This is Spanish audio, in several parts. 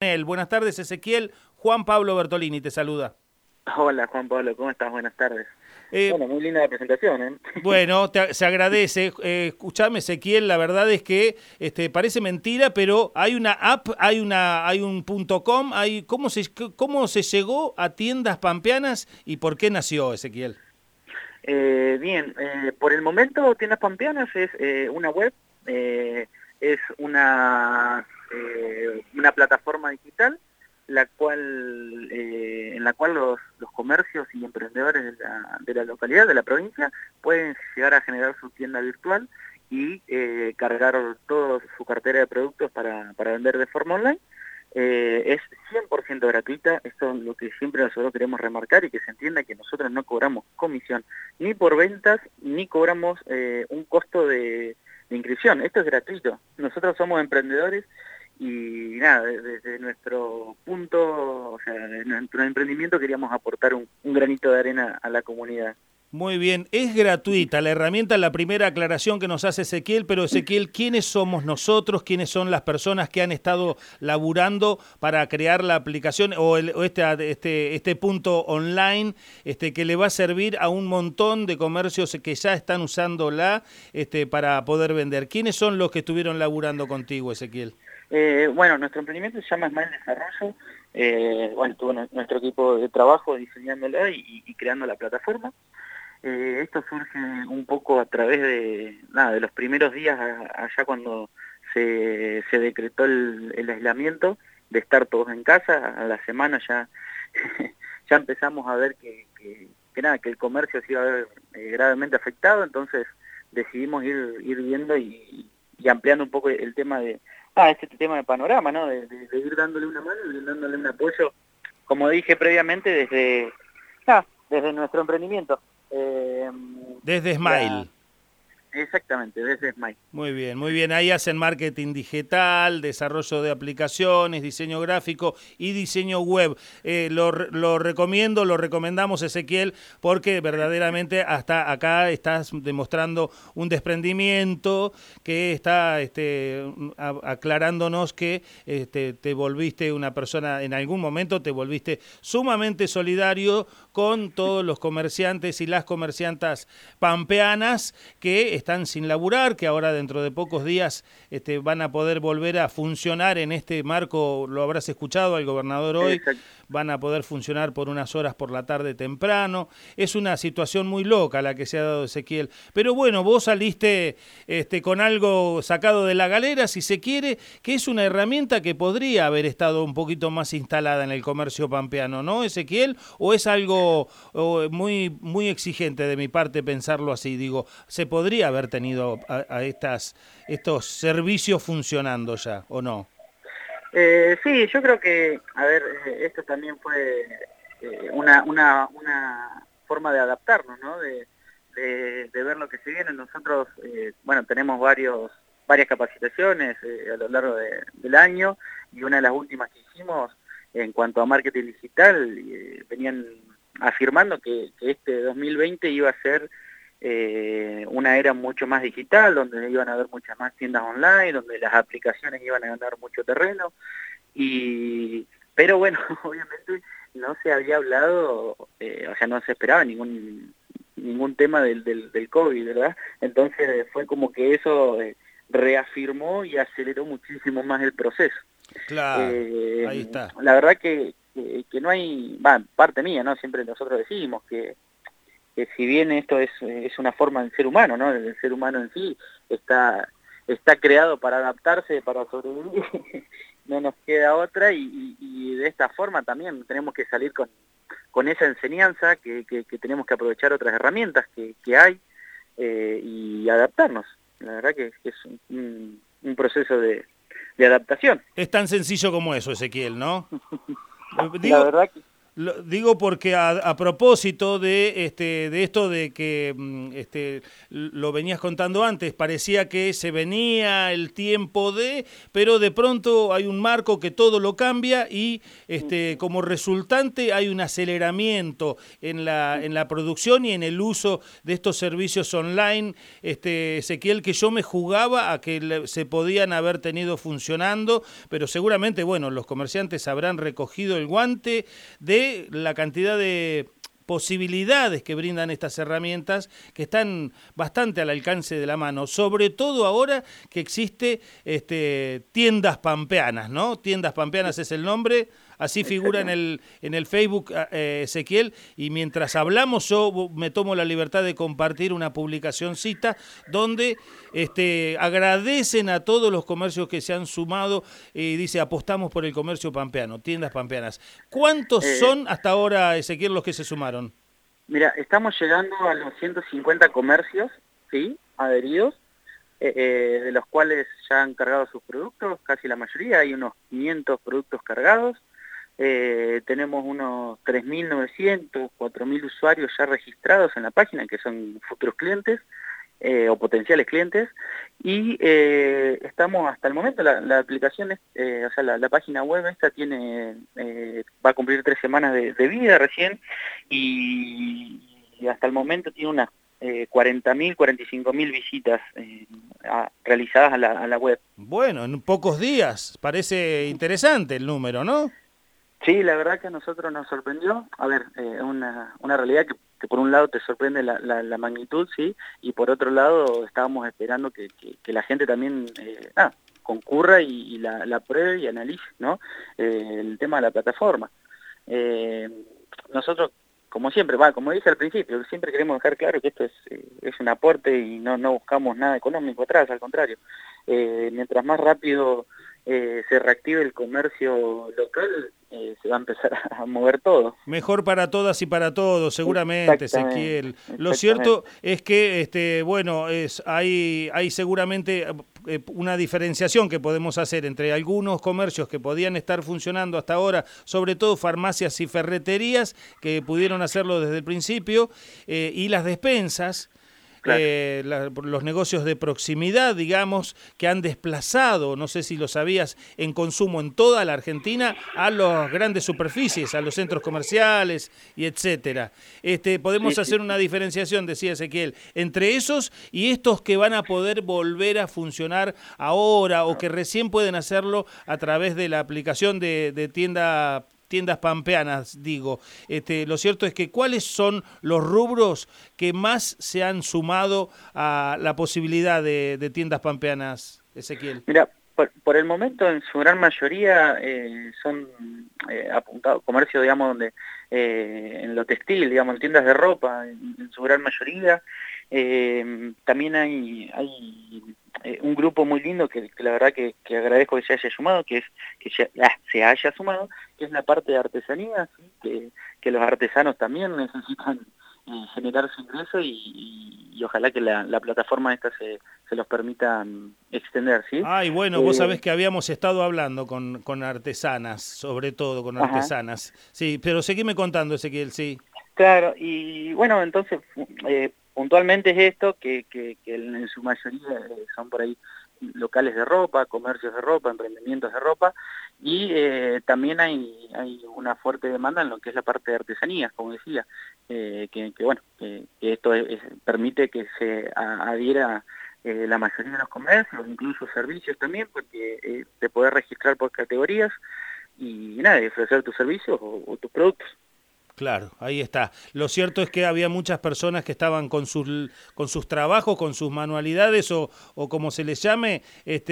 Coronel. Buenas tardes, Ezequiel. Juan Pablo Bertolini te saluda. Hola Juan Pablo, ¿cómo estás? Buenas tardes. Eh, Bueno, muy linda la presentación, ¿eh? Bueno, se agradece. Escuchame, Ezequiel, la verdad es que parece mentira, pero hay una app, hay un .com, ¿cómo se llegó a Tiendas Pampeanas y por qué nació, Ezequiel? Bien, por el momento Tiendas Pampeanas es una web, es una plataforma digital en la cual los comercios y emprendedores de la localidad, de la provincia, pueden llegar a generar su tienda virtual y cargar toda su cartera de productos para vender de forma online. Es 100% gratuita, esto es lo que siempre nosotros queremos remarcar y que se entienda que nosotros no cobramos comisión ni por ventas, ni cobramos un costo de inscripción, esto es gratuito. Nosotros somos emprendedores y nada, desde nuestro punto, o sea, de nuestro emprendimiento queríamos aportar un granito de arena a la comunidad. Muy bien, es gratuita la herramienta, la primera aclaración que nos hace Ezequiel, pero Ezequiel, ¿quiénes somos nosotros? ¿Quiénes son las personas que han estado laburando para crear la aplicación este punto online que le va a servir a un montón de comercios que ya están usándola para poder vender? ¿Quiénes son los que estuvieron laburando contigo, Ezequiel? Bueno, nuestro emprendimiento se llama Smile Desarrollo. Bueno, tuvo nuestro equipo de trabajo diseñándola y creando la plataforma. Esto surge un poco a través de los primeros días allá cuando se decretó el aislamiento, de estar todos en casa. A la semana ya ya empezamos a ver que el comercio se iba a ver gravemente afectado, entonces decidimos ir viendo y ampliando un poco el tema de este tema de panorama, ¿no? De ir dándole una mano y dándole un apoyo, como dije previamente, desde nuestro emprendimiento. Desde Smile. Exactamente, desde Smile. Muy bien, muy bien. Ahí hacen marketing digital, desarrollo de aplicaciones, diseño gráfico y diseño web. Lo recomiendo, lo recomendamos, Ezequiel, porque verdaderamente hasta acá estás demostrando un desprendimiento que está aclarándonos que te volviste una persona, en algún momento te volviste sumamente solidario con todos los comerciantes y las comerciantas pampeanas que están sin laburar, que ahora dentro de pocos días van a poder volver a funcionar en este marco. Lo habrás escuchado al gobernador hoy. Exacto. Van a poder funcionar por unas horas por la tarde temprano. Es una situación muy loca la que se ha dado, Ezequiel. Pero bueno, vos saliste con algo sacado de la galera, si se quiere, que es una herramienta que podría haber estado un poquito más instalada en el comercio pampeano, ¿no, Ezequiel? ¿O es algo muy, muy exigente de mi parte pensarlo así? Digo, se podría haber tenido a estos servicios funcionando ya, ¿o no? Sí, yo creo que, esto también fue una forma de adaptarnos, ¿no? De ver lo que se viene. Nosotros, tenemos varias capacitaciones a lo largo del año, y una de las últimas que hicimos en cuanto a marketing digital, venían afirmando que este 2020 iba a ser una era mucho más digital, donde iban a haber muchas más tiendas online, donde las aplicaciones iban a ganar mucho terreno, pero bueno, obviamente no se había hablado, no se esperaba ningún tema del COVID, ¿verdad? Entonces fue como que eso reafirmó y aceleró muchísimo más el proceso. Claro, ahí está. La verdad que no hay, parte mía, ¿no? Siempre nosotros decimos que si bien esto es una forma del ser humano, ¿no? El ser humano en sí está creado para adaptarse, para sobrevivir, no nos queda otra, y de esta forma también tenemos que salir con esa enseñanza, que tenemos que aprovechar otras herramientas que hay y adaptarnos. La verdad que es un proceso de adaptación. Es tan sencillo como eso, Ezequiel, ¿no? La verdad que Digo porque a propósito de esto de que lo venías contando antes, parecía que se venía el tiempo pero de pronto hay un marco que todo lo cambia y como resultante hay un aceleramiento en la producción y en el uso de estos servicios online, Ezequiel, que yo me jugaba a que se podían haber tenido funcionando, pero seguramente, bueno, los comerciantes habrán recogido el guante de la cantidad de posibilidades que brindan estas herramientas que están bastante al alcance de la mano, sobre todo ahora que existe tiendas pampeanas, ¿no? Tiendas pampeanas es el nombre, así figura en el Facebook, Ezequiel, y mientras hablamos yo me tomo la libertad de compartir una publicacioncita donde agradecen a todos los comercios que se han sumado y dice apostamos por el comercio pampeano, tiendas pampeanas. ¿Cuántos son hasta ahora, Ezequiel, los que se sumaron? Mira, estamos llegando a los 150 comercios, ¿sí?, adheridos, de los cuales ya han cargado sus productos, casi la mayoría, hay unos 500 productos cargados. Tenemos unos 3.900, 4.000 usuarios ya registrados en la página, que son futuros clientes o potenciales clientes, y estamos hasta el momento, la aplicación, o sea, la página web esta tiene, va a cumplir 3 semanas de vida recién, y hasta el momento tiene unas 40.000, 45.000 visitas realizadas a la web. Bueno, en pocos días, parece interesante el número, ¿no? Sí, la verdad que a nosotros nos sorprendió. A ver, una realidad que por un lado te sorprende la magnitud, sí, y por otro lado estábamos esperando que la gente también concurra y la pruebe y analice, ¿no? El tema de la plataforma. Nosotros, como siempre, como dije al principio, siempre queremos dejar claro que esto es un aporte y no buscamos nada económico atrás, al contrario. Mientras más rápido se reactive el comercio local, se va a empezar a mover todo. Mejor para todas y para todos, seguramente, Ezequiel. Lo cierto es que, bueno, hay seguramente una diferenciación que podemos hacer entre algunos comercios que podían estar funcionando hasta ahora, sobre todo farmacias y ferreterías, que pudieron hacerlo desde el principio, y las despensas. Claro. Los negocios de proximidad, digamos, que han desplazado, no sé si lo sabías, en consumo en toda la Argentina a las grandes superficies, a los centros comerciales y etcétera. Podemos hacer una diferenciación, decía Ezequiel, entre esos y estos que van a poder volver a funcionar ahora o que recién pueden hacerlo a través de la aplicación de tiendas pampeanas, digo. Lo cierto es que ¿cuáles son los rubros que más se han sumado a la posibilidad de tiendas pampeanas, Ezequiel? Mira, por el momento en su gran mayoría son apuntados, comercio, digamos, donde en lo textil, digamos, en tiendas de ropa, en su gran mayoría. También hay un grupo muy lindo que la verdad que agradezco que se haya sumado, que se haya sumado, que es la parte de artesanía, ¿sí? que los artesanos también necesitan generar su ingreso y ojalá que la plataforma esta se los permita extender, ¿sí? Y bueno, vos sabés que habíamos estado hablando con artesanas, sobre todo con artesanas. Sí, pero seguime contando, Ezequiel, sí. Claro, y bueno, entonces puntualmente es esto, que en su mayoría son por ahí locales de ropa, comercios de ropa, emprendimientos de ropa, y también hay una fuerte demanda en lo que es la parte de artesanías, como decía, que esto permite que se adhiera la mayoría de los comercios, incluso servicios también, porque te podés registrar por categorías y nada, ofrecer tus servicios o tus productos. Claro, ahí está. Lo cierto es que había muchas personas que estaban con sus trabajos, con sus manualidades o como se les llame,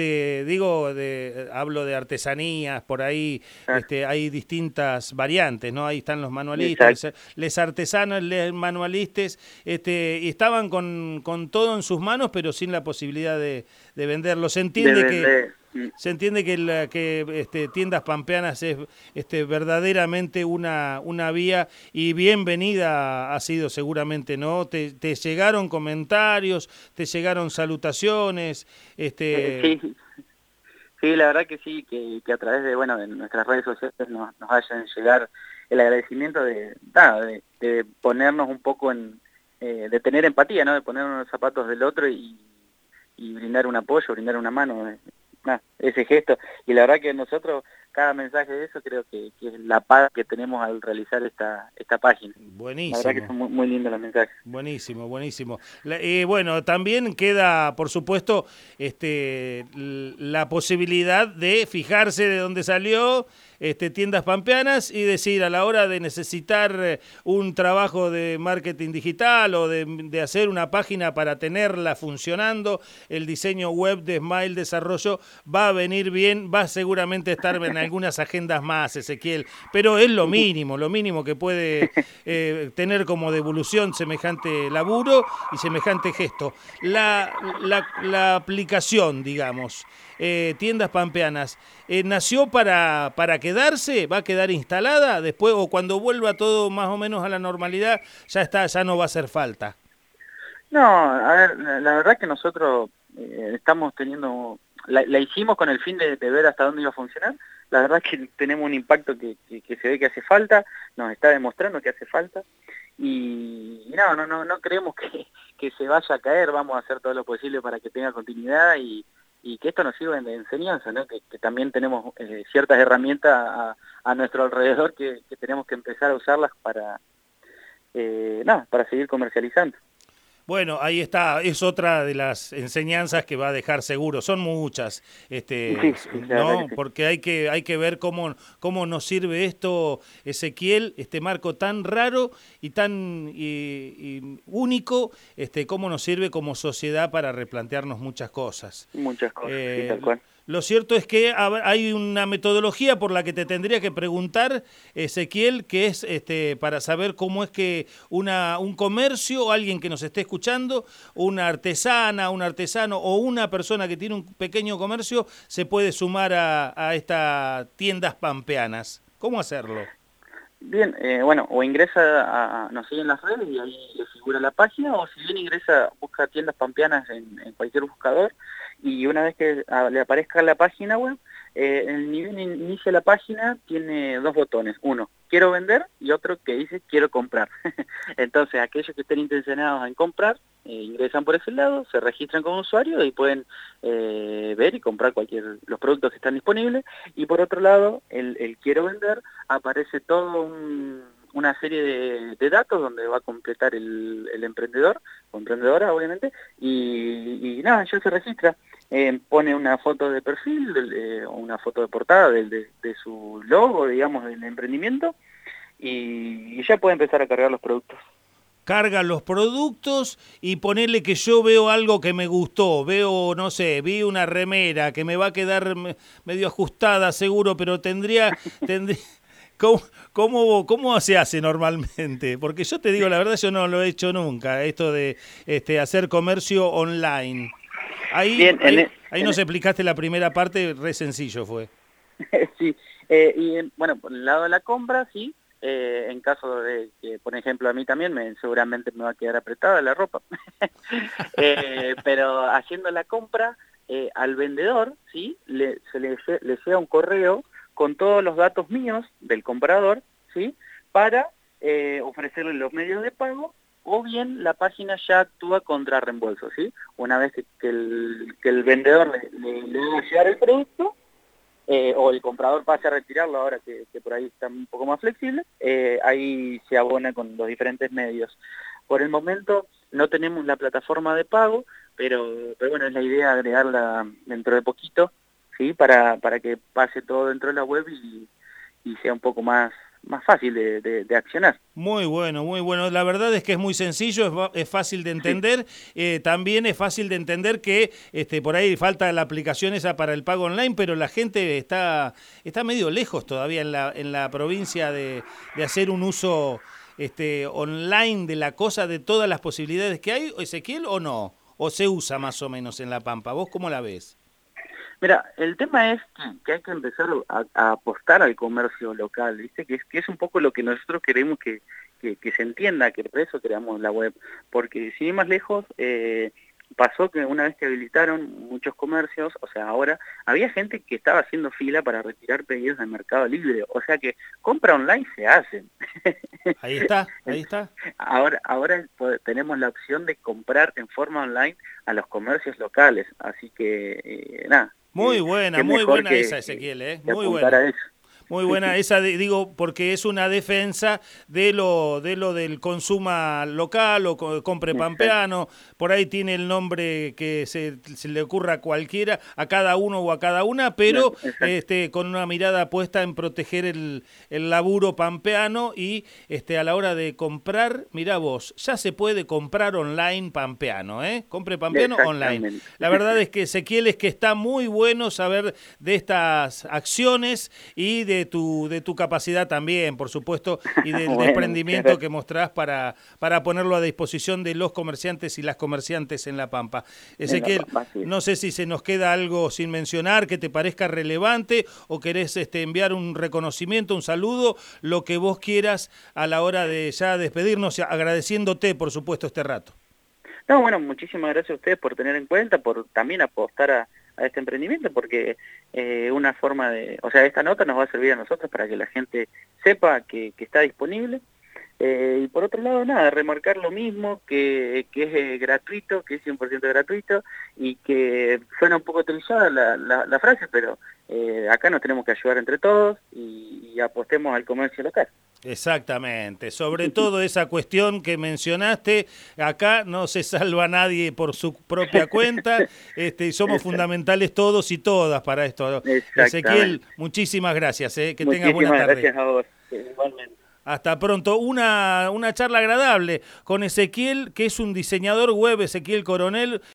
hablo de artesanías, por ahí hay distintas variantes, ¿no? Ahí están los manualistas, les artesanos, les manualistas, y estaban con todo en sus manos, pero sin la posibilidad de venderlo. Se entiende que tiendas pampeanas es verdaderamente una vía y bienvenida ha sido seguramente, ¿no? Te llegaron comentarios, te llegaron salutaciones. Sí, la verdad que sí, que a través de, bueno, de nuestras redes sociales nos hayan llegar el agradecimiento de, nada, de ponernos un poco de tener empatía, ¿no? De ponernos en los zapatos del otro y brindar un apoyo, brindar una mano, nada, ese gesto. Y la verdad que nosotros, cada mensaje de eso creo que es la paz que tenemos al realizar esta página. La verdad que Buenísimo. son muy lindos los mensajes. Buenísimo, buenísimo. Bueno, también queda, por supuesto, la posibilidad de fijarse de dónde salió Tiendas Pampeanas y decir a la hora de necesitar un trabajo de marketing digital o de hacer una página para tenerla funcionando, el diseño web de Smile Desarrollo va a venir bien, va a seguramente estar en algunas agendas más, Ezequiel, pero es lo mínimo que puede tener como devolución semejante laburo y semejante gesto. La aplicación, digamos, Tiendas Pampeanas, ¿nació para quedarse? ¿Va a quedar instalada después o cuando vuelva todo más o menos a la normalidad ya está, ya no va a hacer falta? No, a ver, la verdad que nosotros estamos teniendo, la hicimos con el fin de ver hasta dónde iba a funcionar. La verdad que tenemos un impacto que se ve que hace falta, nos está demostrando que hace falta. Y no creemos que se vaya a caer, vamos a hacer todo lo posible para que tenga continuidad y que esto nos sirva de enseñanza, ¿no? Que también tenemos ciertas herramientas a nuestro alrededor que tenemos que empezar a usarlas para seguir comercializando. Bueno, ahí está, es otra de las enseñanzas que va a dejar seguro, son muchas, Sí, la verdad ¿no? que sí. Porque hay que ver cómo nos sirve esto, Ezequiel, este marco tan raro y tan y único, cómo nos sirve como sociedad para replantearnos muchas cosas. Muchas cosas, sí, tal cual. Lo cierto es que hay una metodología por la que te tendría que preguntar, Ezequiel, que es para saber cómo es que un comercio o alguien que nos esté escuchando, una artesana, un artesano o una persona que tiene un pequeño comercio se puede sumar a estas tiendas pampeanas. ¿Cómo hacerlo? Bien, bueno, o nos sigue en las redes y ahí le figura la página, o si bien busca tiendas pampeanas en cualquier buscador, y una vez que le aparezca la página web, ni bien inicia la página, tiene dos botones, uno, quiero vender, y otro que dice quiero comprar. Entonces, aquellos que estén intencionados en comprar, ingresan por ese lado, se registran como usuario y pueden ver y comprar los productos que están disponibles, y por otro lado, el quiero vender, aparece todo una serie de datos donde va a completar el emprendedor o emprendedora, obviamente, y nada, ya se registra. Pone una foto de perfil, una foto de portada de su logo, digamos, del emprendimiento, y ya puede empezar a cargar los productos. Carga los productos y ponerle que yo veo algo que me gustó, no sé, vi una remera que me va a quedar medio ajustada seguro, pero tendría ¿Cómo se hace normalmente? Porque yo te digo la verdad, yo no lo he hecho nunca, esto de hacer comercio online. Ahí, Bien, ahí nos explicaste la primera parte, re sencillo fue. sí, bueno, por el lado de la compra, sí, en caso de que, por ejemplo, a mí también seguramente me va a quedar apretada la ropa, pero haciendo la compra, al vendedor, sí, le llega un correo con todos los datos míos del comprador, sí, para ofrecerle los medios de pago, o bien la página ya actúa contra reembolso, ¿sí? Una vez que el vendedor le haga llegar el producto, o el comprador pase a retirarlo ahora que por ahí está un poco más flexible, ahí se abona con los diferentes medios. Por el momento no tenemos la plataforma de pago, pero bueno, es la idea agregarla dentro de poquito, ¿sí? Para que pase todo dentro de la web y sea un poco más fácil de accionar. Muy bueno, muy bueno. La verdad es que es muy sencillo, es fácil de entender. Sí. También es fácil de entender que por ahí falta la aplicación esa para el pago online, pero la gente está medio lejos todavía en la provincia de hacer un uso online de la cosa, de todas las posibilidades que hay, Ezequiel, ¿o no? ¿O se usa más o menos en La Pampa? ¿Vos cómo la ves? Mira, el tema es que hay que empezar a apostar al comercio local, ¿viste? Que es un poco lo que nosotros queremos que se entienda, que por eso creamos la web, porque sin ir más lejos, pasó que una vez que habilitaron muchos comercios, o sea, ahora había gente que estaba haciendo fila para retirar pedidos del Mercado Libre, o sea que compra online se hacen. Ahí está, ahí está. Ahora tenemos la opción de comprar en forma online a los comercios locales, así que nada. Muy buena esa, Ezequiel, muy buena. Muy buena esa, digo, porque es una defensa de lo del consumo local o compre pampeano. Por ahí tiene el nombre que se le ocurra a cualquiera, a cada uno o a cada una, pero con una mirada puesta en proteger el laburo pampeano y a la hora de comprar, mirá vos, ya se puede comprar online pampeano, compre pampeano online. La verdad es que, Ezequiel, es que está muy bueno saber de estas acciones y de tu capacidad también, por supuesto, y del desprendimiento que mostrás para ponerlo a disposición de los comerciantes y las comerciantes en La Pampa. Ezequiel, no sé si se nos queda algo sin mencionar que te parezca relevante o querés enviar un reconocimiento, un saludo, lo que vos quieras a la hora de ya despedirnos, agradeciéndote, por supuesto, este rato. No, bueno, muchísimas gracias a ustedes por tener en cuenta, por también apostar a este emprendimiento, porque una forma de, o sea, esta nota nos va a servir a nosotros para que la gente sepa que está disponible, y por otro lado, nada, remarcar lo mismo, que es gratuito, que es 100% gratuito, y que suena un poco trillada la frase, pero acá nos tenemos que ayudar entre todos y apostemos al comercio local. Exactamente, sobre todo esa cuestión que mencionaste, acá no se salva nadie por su propia cuenta, somos fundamentales todos y todas para esto. Ezequiel, muchísimas gracias, que tengas buena tarde. Gracias a vos, igualmente. Hasta pronto. Una charla agradable con Ezequiel, que es un diseñador web, Ezequiel Coronel,